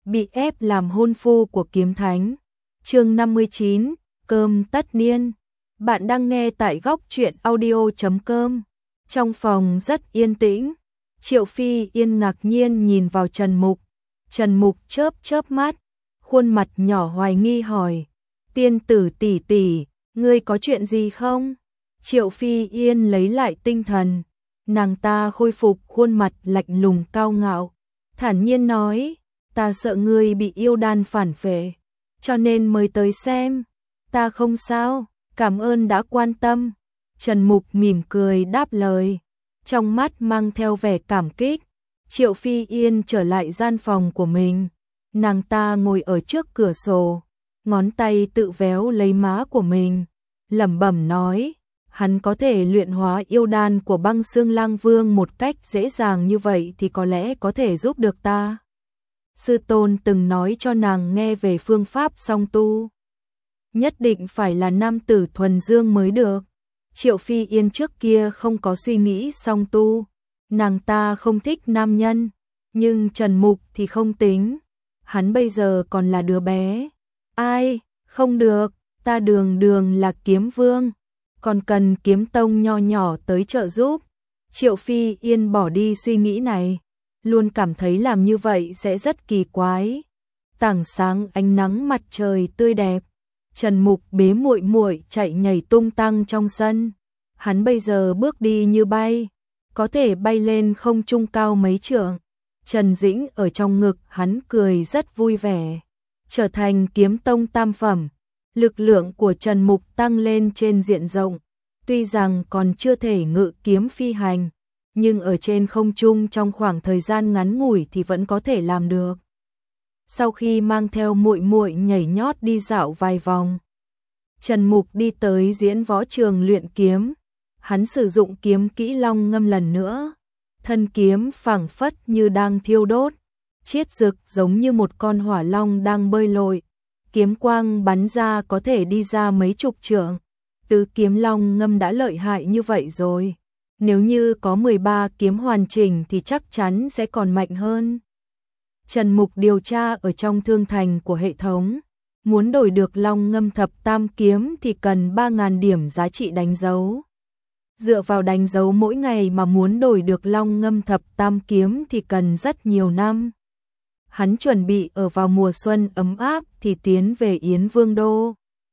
bị ép làm hôn phu của kiếm thánh. Chương 59, cơm tất niên. Bạn đang nghe tại góc truyện audio.com. Trong phòng rất yên tĩnh, Triệu Phi Yên ngạc nhiên nhìn vào Trần Mục. Trần Mục chớp chớp mắt, khuôn mặt nhỏ hoài nghi hỏi: "Tiên tử tỷ tỷ, ngươi có chuyện gì không?" Triệu Phi Yên lấy lại tinh thần, nàng ta khôi phục khuôn mặt lạnh lùng cao ngạo, thản nhiên nói: "Ta sợ ngươi bị yêu đan phản phệ, cho nên mới tới xem. Ta không sao, cảm ơn đã quan tâm." Trần Mục mỉm cười đáp lời, trong mắt mang theo vẻ cảm kích. Triệu Phi Yên trở lại gian phòng của mình, nàng ta ngồi ở trước cửa sổ, ngón tay tự véo lấy má của mình, lẩm bẩm nói: "Hắn có thể luyện hóa yêu đan của Băng Xương Lang Vương một cách dễ dàng như vậy thì có lẽ có thể giúp được ta. Sư tôn từng nói cho nàng nghe về phương pháp song tu, nhất định phải là nam tử thuần dương mới được." Triệu Phi Yên trước kia không có suy nghĩ song tu, nàng ta không thích nam nhân, nhưng Trần Mục thì không tính, hắn bây giờ còn là đứa bé. "Ai, không được, ta đường đường là kiếm vương, còn cần kiếm tông nho nhỏ tới trợ giúp." Triệu Phi Yên bỏ đi suy nghĩ này, luôn cảm thấy làm như vậy sẽ rất kỳ quái. Tảng sáng ánh nắng mặt trời tươi đẹp, Trần Mục bế muội muội chạy nhảy tung tăng trong sân. Hắn bây giờ bước đi như bay, có thể bay lên không trung cao mấy trượng. Trần Dĩnh ở trong ngực hắn cười rất vui vẻ. Trở thành kiếm tông tam phẩm, lực lượng của Trần Mục tăng lên trên diện rộng. Tuy rằng còn chưa thể ngự kiếm phi hành, nhưng ở trên không trung trong khoảng thời gian ngắn ngủi thì vẫn có thể làm được. Sau khi mang theo muội muội nhảy nhót đi dạo vài vòng, Trần Mục đi tới diễn võ trường luyện kiếm. Hắn sử dụng kiếm kỹ long ngâm lần nữa, thân kiếm phảng phất như đang thiêu đốt, chiết rực giống như một con hỏa long đang bơi lội. Kiếm quang bắn ra có thể đi ra mấy chục trượng. Tứ kiếm long ngâm đã lợi hại như vậy rồi, nếu như có 13 kiếm hoàn chỉnh thì chắc chắn sẽ còn mạnh hơn. Trần Mục điều tra ở trong thương thành của hệ thống, muốn đổi được long ngâm thập tam kiếm thì cần 3.000 điểm giá trị đánh dấu. Dựa vào đánh dấu mỗi ngày mà muốn đổi được long ngâm thập tam kiếm thì cần rất nhiều năm. Hắn chuẩn bị ở vào mùa xuân ấm áp thì tiến về Yến Vương Đô.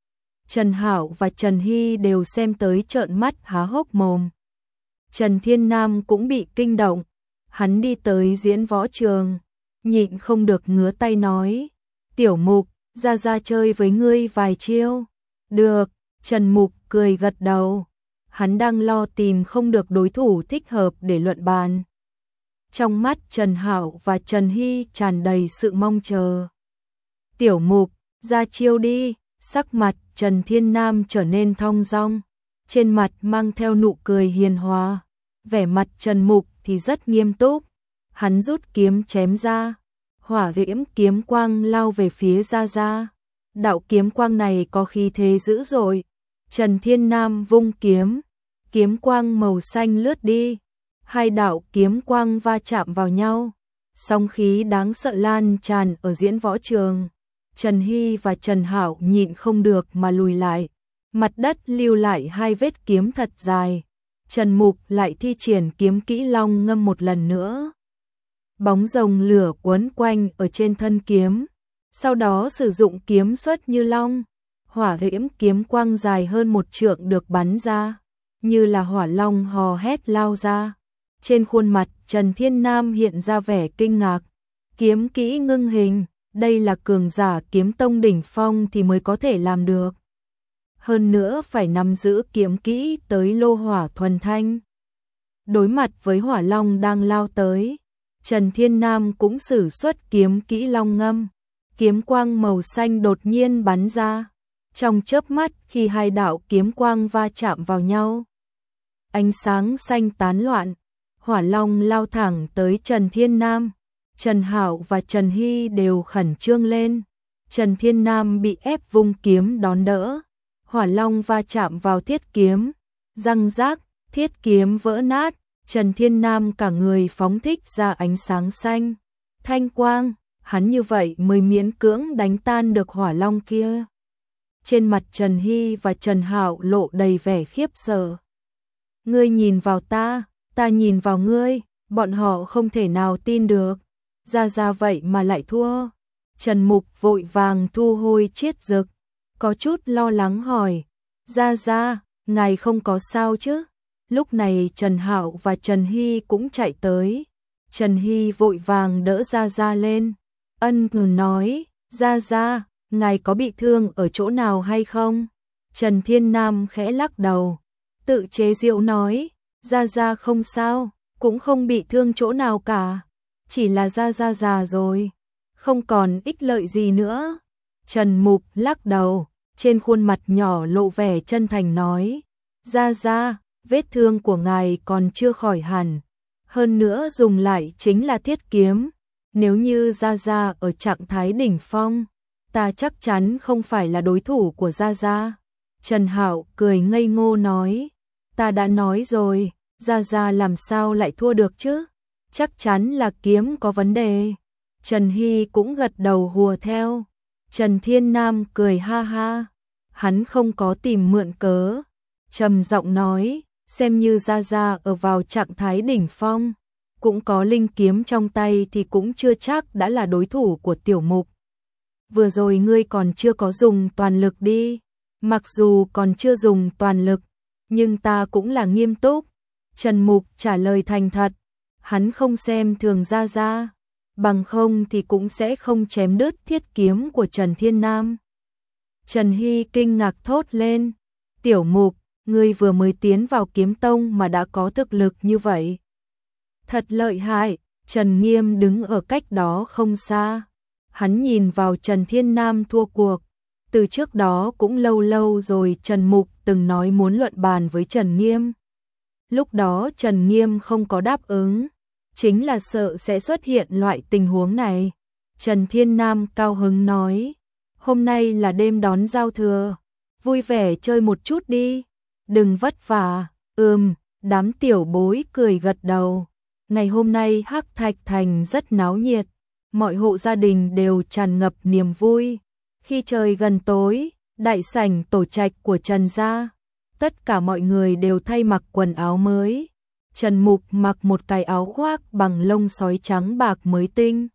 Trần Hảo và Trần Hy đều xem tới trợn mắt há hốc mồm. Trần Thiên Nam cũng bị kinh động, hắn đi tới diễn võ trường, nhịn không được ngứa tay nói: "Tiểu Mục, ra chơi với ngươi vài chiêu." "Được." Trần Mục cười gật đầu. Hắn đang lo tìm không được đối thủ thích hợp để luận bàn. Trong mắt Trần Hảo và Trần Hy tràn đầy sự mong chờ. "Tiểu Mục, ra chiêu đi." Sắc mặt Trần Thiên Nam trở nên thong dong, trên mặt mang theo nụ cười hiền hòa. Vẻ mặt Trần Mục thì rất nghiêm túc. Hắn rút kiếm chém ra, hỏa diễm kiếm quang lao về phía Gia. Đạo kiếm quang này có khí thế dữ dội. Trần Thiên Nam vung kiếm, kiếm quang màu xanh lướt đi, hai đạo kiếm quang va chạm vào nhau, sóng khí đáng sợ lan tràn ở diễn võ trường. Trần Hy và Trần Hảo nhịn không được mà lùi lại, mặt đất lưu lại hai vết kiếm thật dài. Trần Mục lại thi triển kiếm kỹ long ngâm một lần nữa. Bóng rồng lửa quấn quanh ở trên thân kiếm, sau đó sử dụng kiếm xuất như long. Hỏa diễm kiếm quang dài hơn 1 trượng được bắn ra, như là hỏa long hò hét lao ra. Trên khuôn mặt Trần Thiên Nam hiện ra vẻ kinh ngạc. Kiếm kỹ ngưng hình, đây là cường giả kiếm tông đỉnh phong thì mới có thể làm được. Hơn nữa phải nắm giữ kiếm kỹ tới lô hỏa thuần thanh. Đối mặt với hỏa long đang lao tới, Trần Thiên Nam cũng sử xuất kiếm kỹ long ngâm. Kiếm quang màu xanh đột nhiên bắn ra. Trong chớp mắt khi hai đạo kiếm quang va chạm vào nhau, ánh sáng xanh tán loạn, hỏa long lao thẳng tới Trần Thiên Nam. Trần Hảo và Trần Hy đều khẩn trương lên. Trần Thiên Nam bị ép vung kiếm đón đỡ, hỏa long va chạm vào thiết kiếm, răng rác, thiết kiếm vỡ nát. Trần Thiên Nam cả người phóng thích ra ánh sáng xanh, thanh quang, hắn như vậy mới miễn cưỡng đánh tan được hỏa long kia. Trên mặt Trần Hy và Trần Hạo lộ đầy vẻ khiếp sợ. Ngươi nhìn vào ta nhìn vào ngươi, bọn họ không thể nào tin được. Ra vậy mà lại thua. Trần Mục vội vàng thu hồi chiết dực, có chút lo lắng hỏi, ra, ngài không có sao chứ? Lúc này Trần Hạo và Trần Hy cũng chạy tới. Trần Hy vội vàng đỡ ra lên, ân nói, ra, ngài có bị thương ở chỗ nào hay không? Trần Thiên Nam khẽ lắc đầu, tự chế giễu nói, ra không sao, cũng không bị thương chỗ nào cả, chỉ là ra già rồi, không còn ích lợi gì nữa. Trần Mục lắc đầu, trên khuôn mặt nhỏ lộ vẻ chân thành nói, ra, vết thương của ngài còn chưa khỏi hẳn, hơn nữa dùng lại chính là thiết kiếm, nếu như ra ở trạng thái đỉnh phong, ta chắc chắn không phải là đối thủ của ra. Trần Hạo cười ngây ngô nói, ta đã nói rồi, ra làm sao lại thua được chứ, chắc chắn là kiếm có vấn đề. Trần Hy cũng gật đầu hùa theo. Trần Thiên Nam cười ha, hắn không có tìm mượn cớ, trầm giọng nói, xem như ra ở vào trạng thái đỉnh phong, cũng có linh kiếm trong tay thì cũng chưa chắc đã là đối thủ của Tiểu Mục. Vừa rồi ngươi còn chưa có dùng toàn lực đi, mặc dù còn chưa dùng toàn lực, nhưng ta cũng là nghiêm túc. Trần Mục trả lời thành thật, hắn không xem thường ra, bằng không thì cũng sẽ không chém đứt thiết kiếm của Trần Thiên Nam. Trần Hy kinh ngạc thốt lên, Tiểu Mục, ngươi vừa mới tiến vào kiếm tông mà đã có thực lực như vậy. Thật lợi hại. Trần Nghiêm đứng ở cách đó không xa. Hắn nhìn vào Trần Thiên Nam thua cuộc. Từ trước đó cũng lâu rồi Trần Mục từng nói muốn luận bàn với Trần Nghiêm. Lúc đó Trần Nghiêm không có đáp ứng, chính là sợ sẽ xuất hiện loại tình huống này. Trần Thiên Nam cao hứng nói, hôm nay là đêm đón giao thừa, vui vẻ chơi một chút đi, đừng vất vả. Đám tiểu bối cười gật đầu. Ngày hôm nay Hắc Thạch Thành rất náo nhiệt, mọi hộ gia đình đều tràn ngập niềm vui. Khi trời gần tối, đại sảnh tổ trạch của Trần gia, tất cả mọi người đều thay mặc quần áo mới. Trần Mục mặc một cái áo khoác bằng lông sói trắng bạc mới tinh,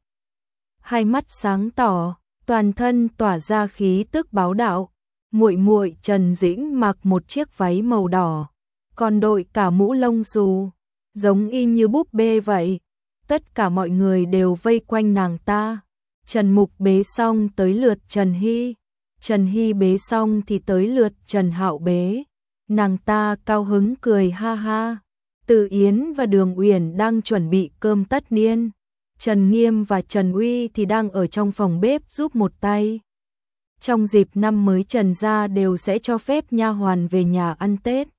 hai mắt sáng tỏ, toàn thân tỏa ra khí tức bá đạo. Muội muội Trần Dĩnh mặc một chiếc váy màu đỏ, còn đội cả mũ lông xù, giống y như búp bê vậy. Tất cả mọi người đều vây quanh nàng ta. Trần Mục bế xong tới lượt Trần Hy, Trần Hy bế xong thì tới lượt Trần Hạo bế. Nàng ta cao hứng cười ha. Từ Yến và Đường Uyển đang chuẩn bị cơm tất niên. Trần Nghiêm và Trần Uy thì đang ở trong phòng bếp giúp một tay. Trong dịp năm mới Trần gia đều sẽ cho phép nha hoàn về nhà ăn Tết.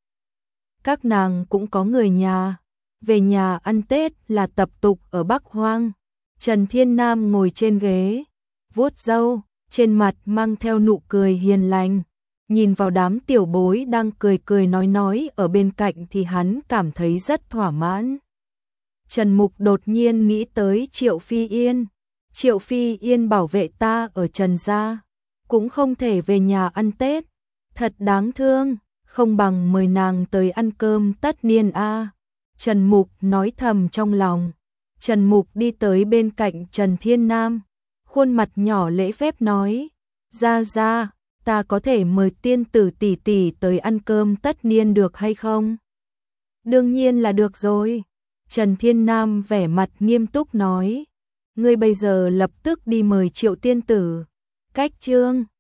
Các nàng cũng có người nhà, về nhà ăn Tết là tập tục ở Bắc Hoang. Trần Thiên Nam ngồi trên ghế, vuốt râu, trên mặt mang theo nụ cười hiền lành. Nhìn vào đám tiểu bối đang cười nói ở bên cạnh thì hắn cảm thấy rất thỏa mãn. Trần Mục đột nhiên nghĩ tới Triệu Phi Yên. Triệu Phi Yên bảo vệ ta ở Trần gia, cũng không thể về nhà ăn Tết. Thật đáng thương, không bằng mời nàng tới ăn cơm tất niên a. Trần Mục nói thầm trong lòng. Trần Mục đi tới bên cạnh Trần Thiên Nam, khuôn mặt nhỏ lễ phép nói, ra, ta có thể mời tiên tử tỷ tỷ tới ăn cơm tất niên được hay không? Đương nhiên là được rồi. Trần Thiên Nam vẻ mặt nghiêm túc nói, ngươi bây giờ lập tức đi mời Triệu tiên tử. Cách chương